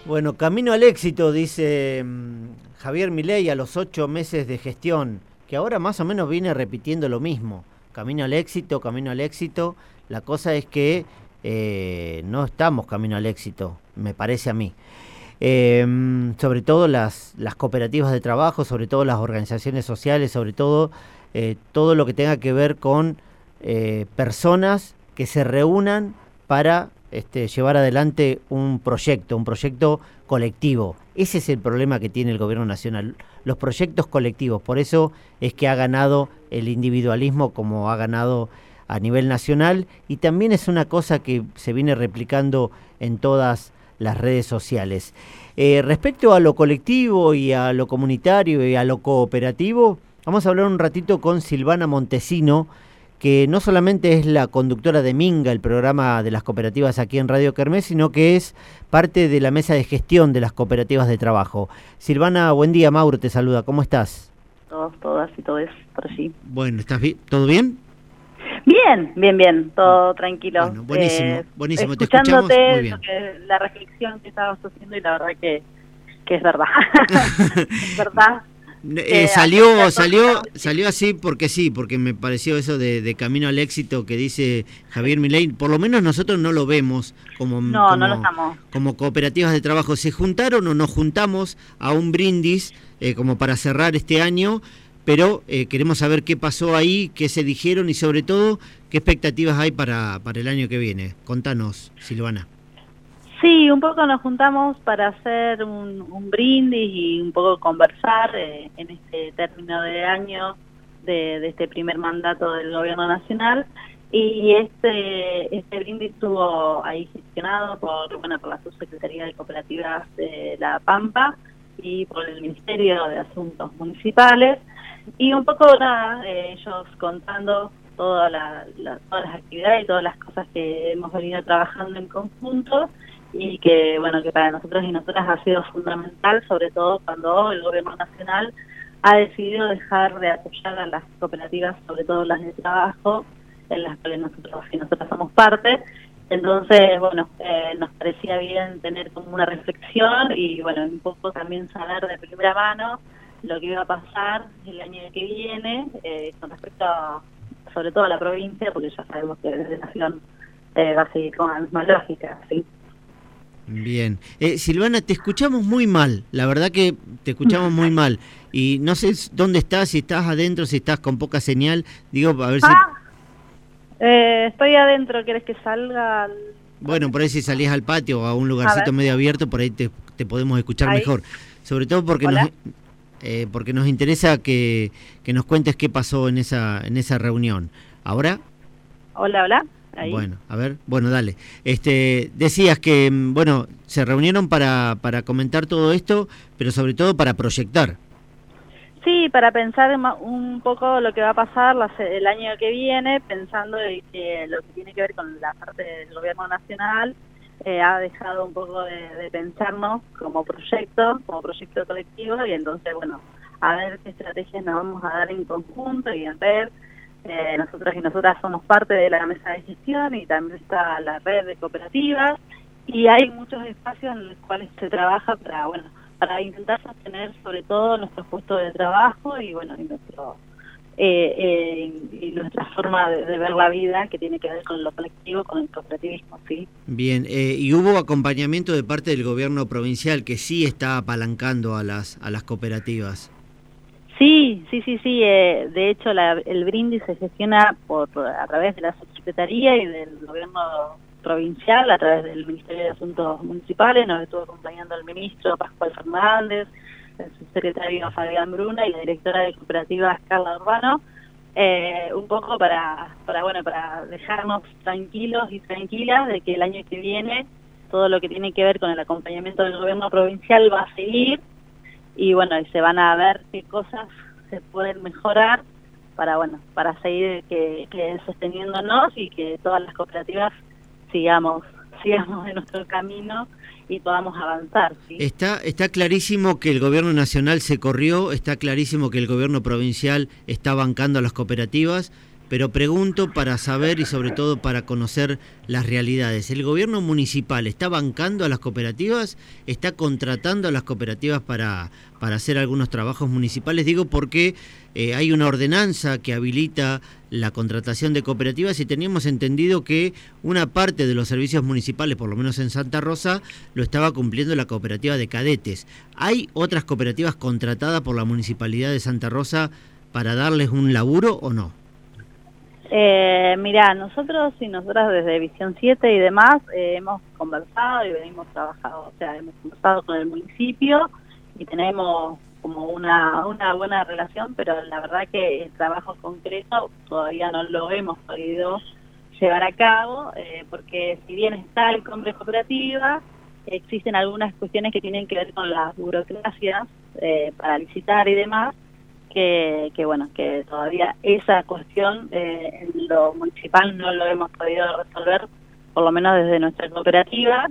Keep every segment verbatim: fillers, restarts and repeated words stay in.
Bueno, camino al éxito, dice mm, Javier Milei a los ocho meses de gestión, que ahora más o menos viene repitiendo lo mismo. Camino al éxito, camino al éxito. La cosa es que eh, no estamos camino al éxito, me parece a mí. Eh, sobre todo las, las cooperativas de trabajo, sobre todo las organizaciones sociales, sobre todo eh, todo lo que tenga que ver con eh, personas que se reúnan para este, llevar adelante un proyecto, un proyecto colectivo. Ese es el problema que tiene el gobierno nacional, los proyectos colectivos. Por eso es que ha ganado el individualismo como ha ganado a nivel nacional, y también es una cosa que se viene replicando en todas las redes sociales. Eh, respecto a lo colectivo y a lo comunitario y a lo cooperativo, vamos a hablar un ratito con Silvana Montesino, que no solamente es la conductora de Minga, el programa de las cooperativas aquí en Radio Kermés, sino que es parte de la mesa de gestión de las cooperativas de trabajo. Silvana, buen día. Mauro te saluda. ¿Cómo estás? Todos, todas y todos por allí. Bueno, ¿estás bien? ¿Todo bien? Bien, bien, bien, todo tranquilo. Bueno, buenísimo, eh, buenísimo. Te escuchándote escuchamos muy bien. lo que, la reflexión que estabas haciendo, y la verdad que, que es verdad. Es verdad. Eh, eh, salió salió salió así porque sí, porque me pareció eso de, de camino al éxito que dice Javier Milei. Por lo menos nosotros no lo vemos como, no, como, no lo estamos. como cooperativas de trabajo. Se juntaron o nos juntamos a un brindis eh, como para cerrar este año, pero eh, queremos saber qué pasó ahí, qué se dijeron y sobre todo qué expectativas hay para, para el año que viene. Contanos, Silvana. Sí, un poco nos juntamos para hacer un, un brindis y un poco conversar eh, en este término de año de, de este primer mandato del gobierno nacional, y este este brindis estuvo ahí gestionado por bueno por la Subsecretaría de Cooperativas de La Pampa y por el Ministerio de Asuntos Municipales, y un poco nada, eh, ellos contando toda la, la, todas las actividades y todas las cosas que hemos venido trabajando en conjunto, y que bueno que para nosotros y nosotras ha sido fundamental, sobre todo cuando el gobierno nacional ha decidido dejar de apoyar a las cooperativas, sobre todo las de trabajo, en las que nosotros y nosotras somos parte. Entonces, bueno, eh, nos parecía bien tener como una reflexión y bueno, un poco también saber de primera mano lo que iba a pasar el año que viene eh, con respecto a, sobre todo a la provincia, porque ya sabemos que desde la nación eh, va a seguir con la misma lógica, ¿sí? Bien. Eh, Silvana, te escuchamos muy mal, la verdad que te escuchamos muy mal. Y no sé dónde estás, si estás adentro, si estás con poca señal. Digo, a ver si... Ah, eh, estoy adentro, ¿quieres que salga? Al... Bueno, por ahí si salís al patio o a un lugarcito medio abierto, por ahí te, te podemos escuchar ahí mejor. Sobre todo porque nos, eh, porque nos interesa que, que nos cuentes qué pasó en esa, en esa reunión. ¿Ahora? Hola, hola. Ahí. Bueno, a ver, bueno, dale. Este, decías que, bueno, se reunieron para, para comentar todo esto, pero sobre todo para proyectar. Sí, para pensar un poco lo que va a pasar el año que viene, pensando de que lo que tiene que ver con la parte del gobierno nacional eh, ha dejado un poco de, de pensarnos como proyecto, como proyecto colectivo, y entonces, bueno, a ver qué estrategias nos vamos a dar en conjunto y en red. Eh, nosotros y nosotras somos parte de la mesa de gestión y también está la red de cooperativas, y hay muchos espacios en los cuales se trabaja para bueno para intentar sostener sobre todo nuestros puestos de trabajo y bueno y nuestro eh, eh, y nuestra forma de, de ver la vida, que tiene que ver con lo colectivo, con el cooperativismo, sí. Bien, eh, y hubo acompañamiento de parte del gobierno provincial que sí está apalancando a las a las cooperativas. Sí, sí, sí, sí. Eh, de hecho, la, el brindis se gestiona por a través de la subsecretaría y del gobierno provincial, a través del Ministerio de Asuntos Municipales. Nos estuvo acompañando el ministro Pascual Fernández, el subsecretario Fabián Bruna y la directora de cooperativas Carla Urbano, eh, un poco para, para, bueno, para dejarnos tranquilos y tranquilas de que el año que viene todo lo que tiene que ver con el acompañamiento del gobierno provincial va a seguir. Y bueno, y se van a ver qué cosas se pueden mejorar para bueno para seguir que, que sosteniéndonos y que todas las cooperativas sigamos sigamos en nuestro camino y podamos avanzar, ¿sí? Está está clarísimo que el gobierno nacional se corrió, está clarísimo que el gobierno provincial está bancando a las cooperativas, pero pregunto para saber y sobre todo para conocer las realidades. ¿El gobierno municipal está bancando a las cooperativas? ¿Está contratando a las cooperativas para, para hacer algunos trabajos municipales? Digo porque eh, hay una ordenanza que habilita la contratación de cooperativas y teníamos entendido que una parte de los servicios municipales, por lo menos en Santa Rosa, lo estaba cumpliendo la cooperativa de cadetes. ¿Hay otras cooperativas contratadas por la Municipalidad de Santa Rosa para darles un laburo o no? Eh, mirá, nosotros y nosotras desde Visión siete y demás eh, hemos conversado y venimos trabajando, o sea, hemos conversado con el municipio y tenemos como una, una buena relación, pero la verdad que el trabajo concreto todavía no lo hemos podido llevar a cabo, eh, porque si bien está el compra cooperativa, existen algunas cuestiones que tienen que ver con las burocracias eh, para licitar y demás, que, que bueno, que todavía esa cuestión eh, en lo municipal no lo hemos podido resolver, por lo menos desde nuestra cooperativa,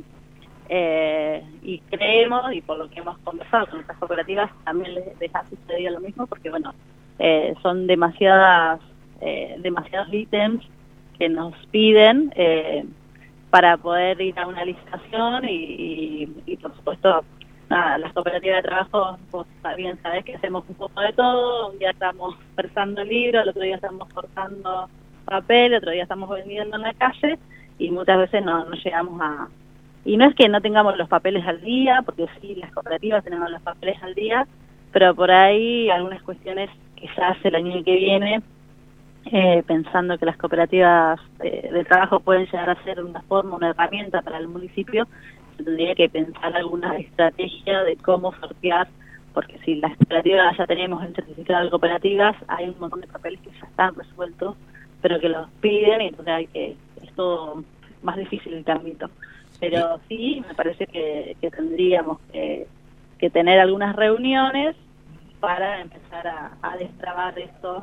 eh, y creemos, y por lo que hemos conversado con nuestras cooperativas, también les, les ha sucedido lo mismo, porque bueno, eh, son demasiadas, eh, demasiados ítems que nos piden eh, para poder ir a una licitación y, y, y por supuesto, nada, las cooperativas de trabajo, vos bien sabés que hacemos un poco de todo. Un día estamos prestando el libro, el otro día estamos cortando papel, el otro día estamos vendiendo en la calle y muchas veces no, no llegamos a... Y no es que no tengamos los papeles al día, porque sí, las cooperativas tenemos los papeles al día, pero por ahí algunas cuestiones quizás el año que viene, eh, pensando que las cooperativas eh, de trabajo pueden llegar a ser una forma, una herramienta para el municipio, se tendría que pensar alguna estrategia de cómo sortear, porque si las cooperativas ya tenemos el certificado de cooperativas, hay un montón de papeles que ya están resueltos, pero que los piden y entonces hay que, es todo más difícil el ámbito. Pero sí, me parece que, que tendríamos que, que tener algunas reuniones para empezar a, a destrabar esto,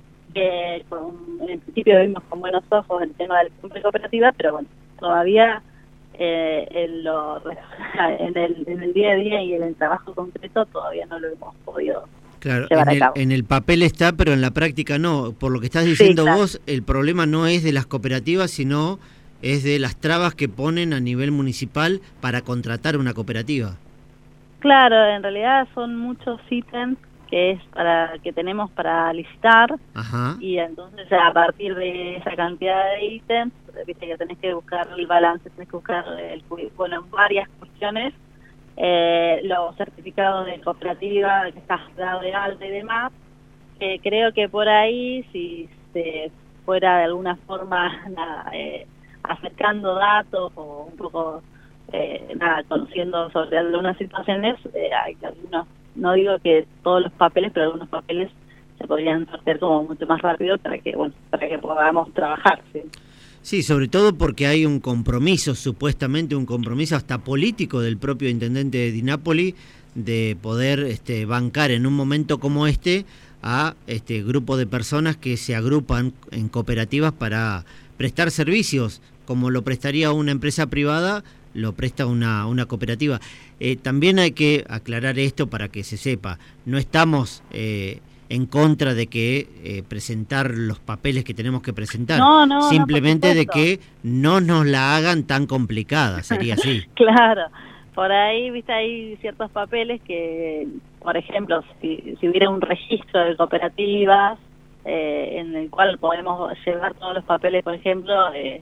que con, en principio vimos con buenos ojos el tema del compra cooperativa, pero bueno, todavía eh, en, lo, en, el, en el día a día y en el trabajo concreto todavía no lo hemos podido claro, llevar en a cabo. El, en el papel está, pero en la práctica no. Por lo que estás diciendo sí, claro. vos, el problema no es de las cooperativas, sino es de las trabas que ponen a nivel municipal para contratar una cooperativa. Claro, en realidad son muchos ítems que es para que tenemos para licitar. Ajá. Y entonces a partir de esa cantidad de ítems, viste que tenés que buscar el balance, tenés que buscar el, bueno, varias cuestiones, eh, los certificados de cooperativa que estás dado de alta y demás, que creo que por ahí si se fuera de alguna forma nada, eh, acercando datos o un poco eh, nada, conociendo sobre algunas situaciones, eh, hay algunos, no digo que todos los papeles, pero algunos papeles se podrían sortear como mucho más rápido para que, bueno, para que podamos trabajar, ¿sí? Sí, sobre todo porque hay un compromiso, supuestamente un compromiso hasta político del propio intendente de Di Napoli de poder este, bancar en un momento como este a este grupo de personas que se agrupan en cooperativas para prestar servicios, como lo prestaría una empresa privada, lo presta una, una cooperativa. Eh, también hay que aclarar esto para que se sepa, no estamos eh, en contra de que eh, presentar los papeles que tenemos que presentar, no, no, simplemente no, de que no nos la hagan tan complicada, sería así. Claro, por ahí, viste, hay ciertos papeles que, por ejemplo, si, si hubiera un registro de cooperativas, eh, en el cual podemos llevar todos los papeles, por ejemplo, eh,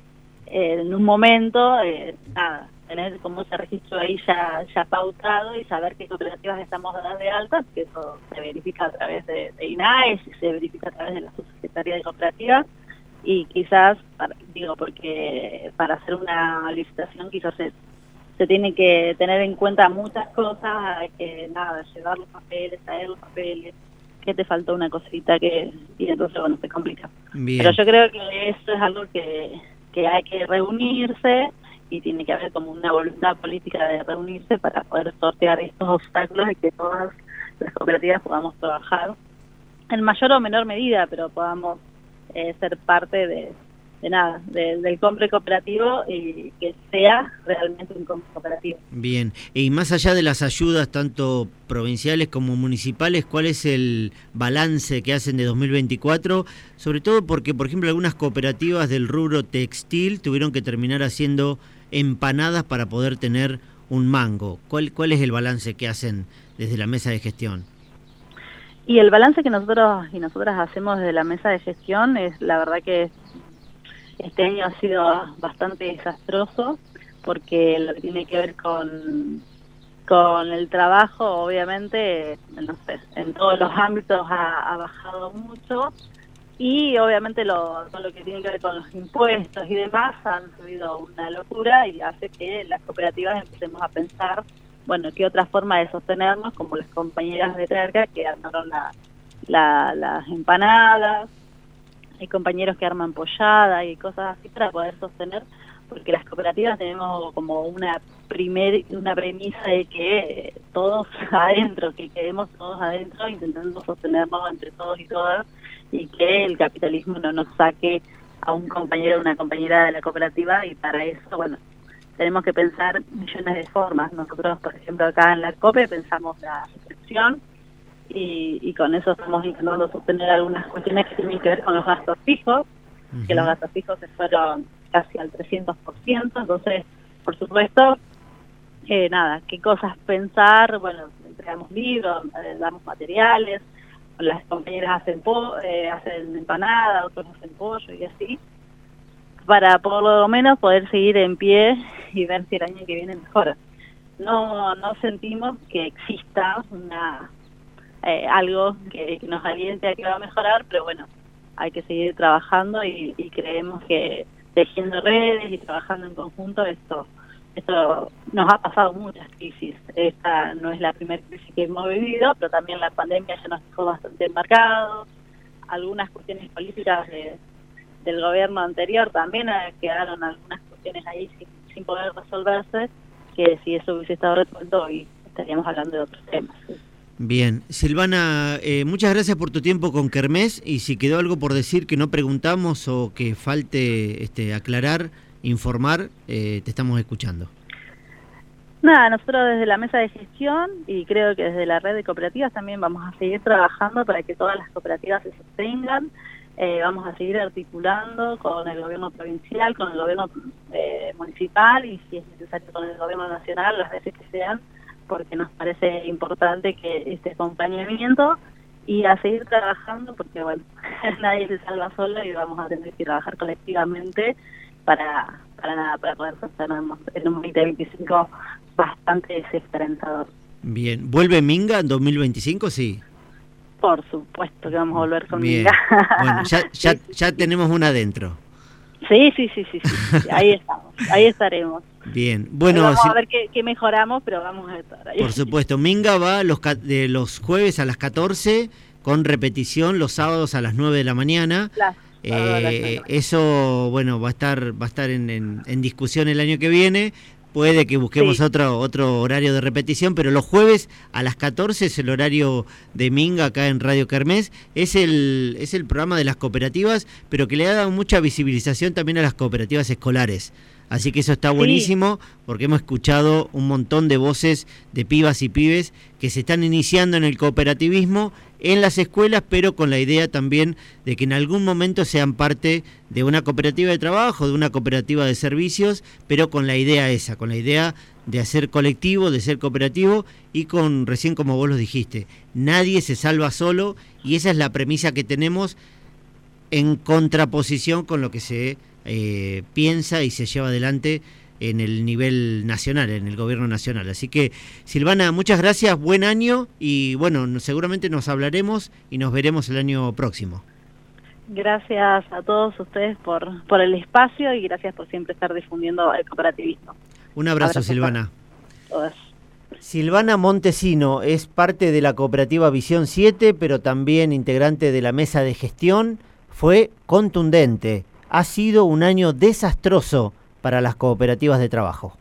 eh, en un momento, eh, nada, tener como ese registro ahí ya, ya pautado y saber qué cooperativas estamos dando de alta, que eso se verifica a través de, de I N A E S y se verifica a través de la Subsecretaría de Cooperativas, y quizás, para, digo, porque para hacer una licitación quizás se, se tiene que tener en cuenta muchas cosas, hay que nada, llevar los papeles, traer los papeles, que te faltó una cosita, que y entonces bueno, se complica. Bien. Pero yo creo que eso es algo que, que hay que reunirse y tiene que haber como una voluntad política de reunirse para poder sortear estos obstáculos y que todas las cooperativas podamos trabajar en mayor o menor medida, pero podamos eh, ser parte de, de nada, de, del compre cooperativo y que sea realmente un compre cooperativo. Bien, y más allá de las ayudas tanto provinciales como municipales, ¿cuál es el balance que hacen de dos mil veinticuatro? Sobre todo porque, por ejemplo, algunas cooperativas del rubro textil tuvieron que terminar haciendo empanadas para poder tener un mango. ¿Cuál, cuál es el balance que hacen desde la mesa de gestión? Y el balance que nosotros y nosotras hacemos desde la mesa de gestión es, la verdad que este año ha sido bastante desastroso, porque lo que tiene que ver con, con el trabajo, obviamente, no sé, en todos los ámbitos ha, ha bajado mucho, y obviamente lo, todo lo que tiene que ver con los impuestos y demás han subido una locura y hace que las cooperativas empecemos a pensar, bueno, qué otra forma de sostenernos, como las compañeras de Terca que armaron la, la, las empanadas. Hay compañeros que arman pollada y cosas así para poder sostener, porque las cooperativas tenemos como una primer una premisa de que todos adentro, que quedemos todos adentro intentando sostenernos entre todos y todas, y que el capitalismo no nos saque a un compañero o una compañera de la cooperativa, y para eso, bueno, tenemos que pensar millones de formas. Nosotros, por ejemplo, acá en la COPE pensamos la suscripción, Y, y con eso estamos intentando sostener algunas cuestiones que tienen que ver con los gastos fijos, uh-huh. que los gastos fijos se fueron casi al trescientos por ciento, entonces, por supuesto, eh, nada, qué cosas pensar, bueno, entregamos libros, eh, damos materiales, las compañeras hacen, po eh, hacen empanada, otros hacen pollo y así, para por lo menos poder seguir en pie y ver si el año que viene mejora. No, no sentimos que exista una... Eh, algo que, que nos aliente a que va a mejorar, pero bueno, hay que seguir trabajando y, y creemos que tejiendo redes y trabajando en conjunto, esto esto nos ha pasado muchas crisis. Esta no es la primera crisis que hemos vivido, pero también la pandemia ya nos dejó bastante marcados. Algunas cuestiones políticas de, del gobierno anterior también eh, quedaron algunas cuestiones ahí sin, sin poder resolverse, que si eso hubiese estado resuelto hoy estaríamos hablando de otros temas. ¿Sí? Bien, Silvana, eh, muchas gracias por tu tiempo con Kermés, y si quedó algo por decir que no preguntamos o que falte este, aclarar, informar, eh, te estamos escuchando. Nada, nosotros desde la mesa de gestión y creo que desde la red de cooperativas también vamos a seguir trabajando para que todas las cooperativas se sostengan, eh, vamos a seguir articulando con el gobierno provincial, con el gobierno eh, municipal y si es necesario con el gobierno nacional, las veces que sean, porque nos parece importante que este acompañamiento y a seguir trabajando porque, bueno, nadie se salva solo y vamos a tener que trabajar colectivamente para, para nada, para poder sostenernos en un veinte veinticinco bastante desesperanzador. Bien, ¿vuelve Minga en dos mil veinticinco? Sí. Por supuesto que vamos a volver con Bien. Minga. Bueno, ya, ya, sí, ya sí. tenemos una adentro. Sí, sí, sí, sí, sí, sí. Ahí estamos, ahí estaremos. Bien, bueno, vamos si... a ver qué, qué mejoramos, pero vamos a estar ahí. Por supuesto, Minga va los, de los jueves a las catorce, con repetición los sábados a las nueve de la mañana. Las, eh, las eso, bueno, va a estar va a estar en, en, en discusión el año que viene. Puede que busquemos sí. otro otro horario de repetición, pero los jueves a las catorce es el horario de Minga acá en Radio Kermés. Es el, es el programa de las cooperativas, pero que le ha dado mucha visibilización también a las cooperativas escolares. Así que eso está buenísimo, sí. porque hemos escuchado un montón de voces de pibas y pibes que se están iniciando en el cooperativismo en las escuelas, pero con la idea también de que en algún momento sean parte de una cooperativa de trabajo, de una cooperativa de servicios, pero con la idea esa, con la idea de hacer colectivo, de ser cooperativo, y con, recién como vos lo dijiste, nadie se salva solo, y esa es la premisa que tenemos en contraposición con lo que se eh, piensa y se lleva adelante en el nivel nacional, en el gobierno nacional. Así que, Silvana, muchas gracias, buen año, y bueno, seguramente nos hablaremos y nos veremos el año próximo. Gracias a todos ustedes por, por el espacio y gracias por siempre estar difundiendo el cooperativismo. Un abrazo, abrazo Silvana. Todas. Silvana Montesino es parte de la cooperativa Visión siete, pero también integrante de la mesa de gestión. Fue contundente. Ha sido un año desastroso para las cooperativas de trabajo.